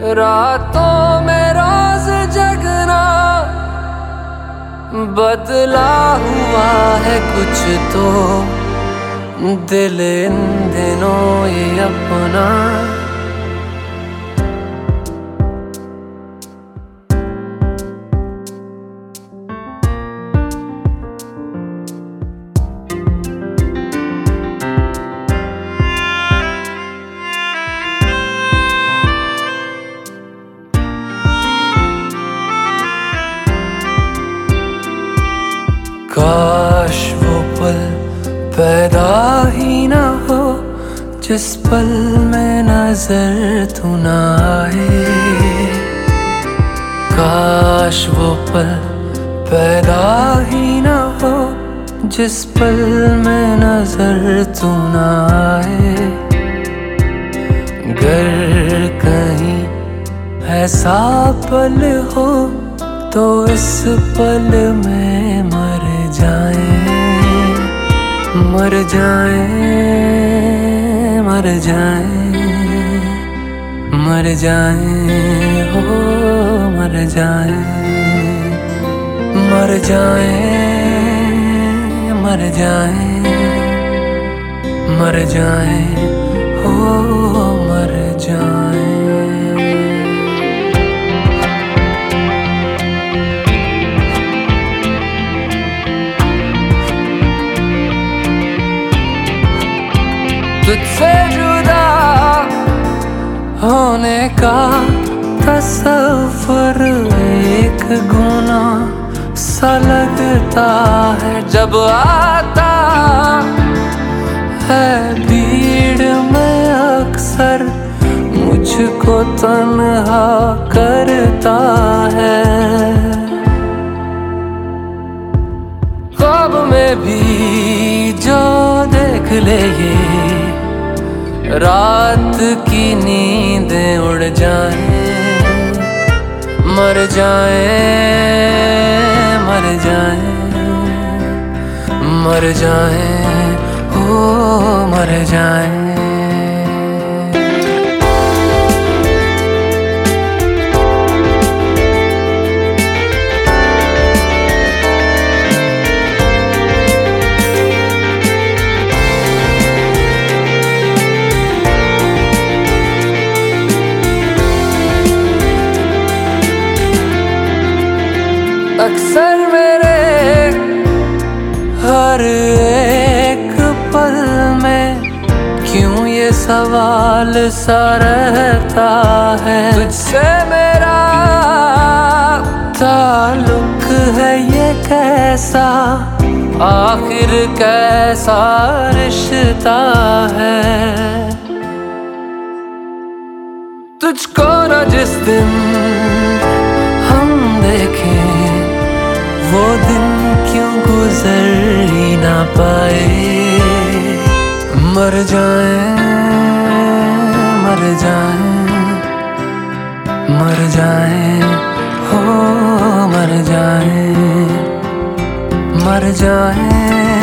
रातों में रोज जगना बदला हुआ है कुछ तो, दिल इन दिनों ये अपना काश वो पल पैदा ही ना हो जिस पल में नजर तू ना आए। काश वो पल पैदा ही ना हो जिस पल में नजर तू ना आए। गर कहीं ऐसा पल हो तो इस पल में मर जाए, मर जाए, मर जाए, मर जाए, हो मर जाए, मर जाए, मर जाए, मर जाए, हो मर जाए। तुझसे जुदा होने का तसव्वुर एक गुनाह सा लगता है जब आता है भीड़ में अक्सर मुझको तन्हा करता है। ख्वाब में भी जो देख ले ये रात की नींदें उड़ जाएं, मर जाएं, मर जाएं, मर जाएं, हो मर जाएं। अक्सर मेरे हर एक पल में क्यों ये सवाल सा रहता है, तुझसे मेरा ताल्लुक है ये कैसा, आखिर कैसा रिश्ता है। तुझको न जिस दिन हम देखें वो दिन क्यों गुजर ही ना पाए। मर जाए, मर जाए, मर जाए, हो मर जाए, मर जाए,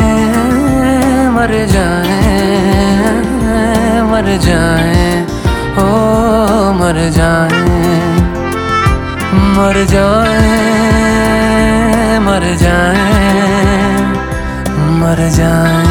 मर जाए, मर जाए, हो मर जाए, मर जाए, मर जाए, मर जाए।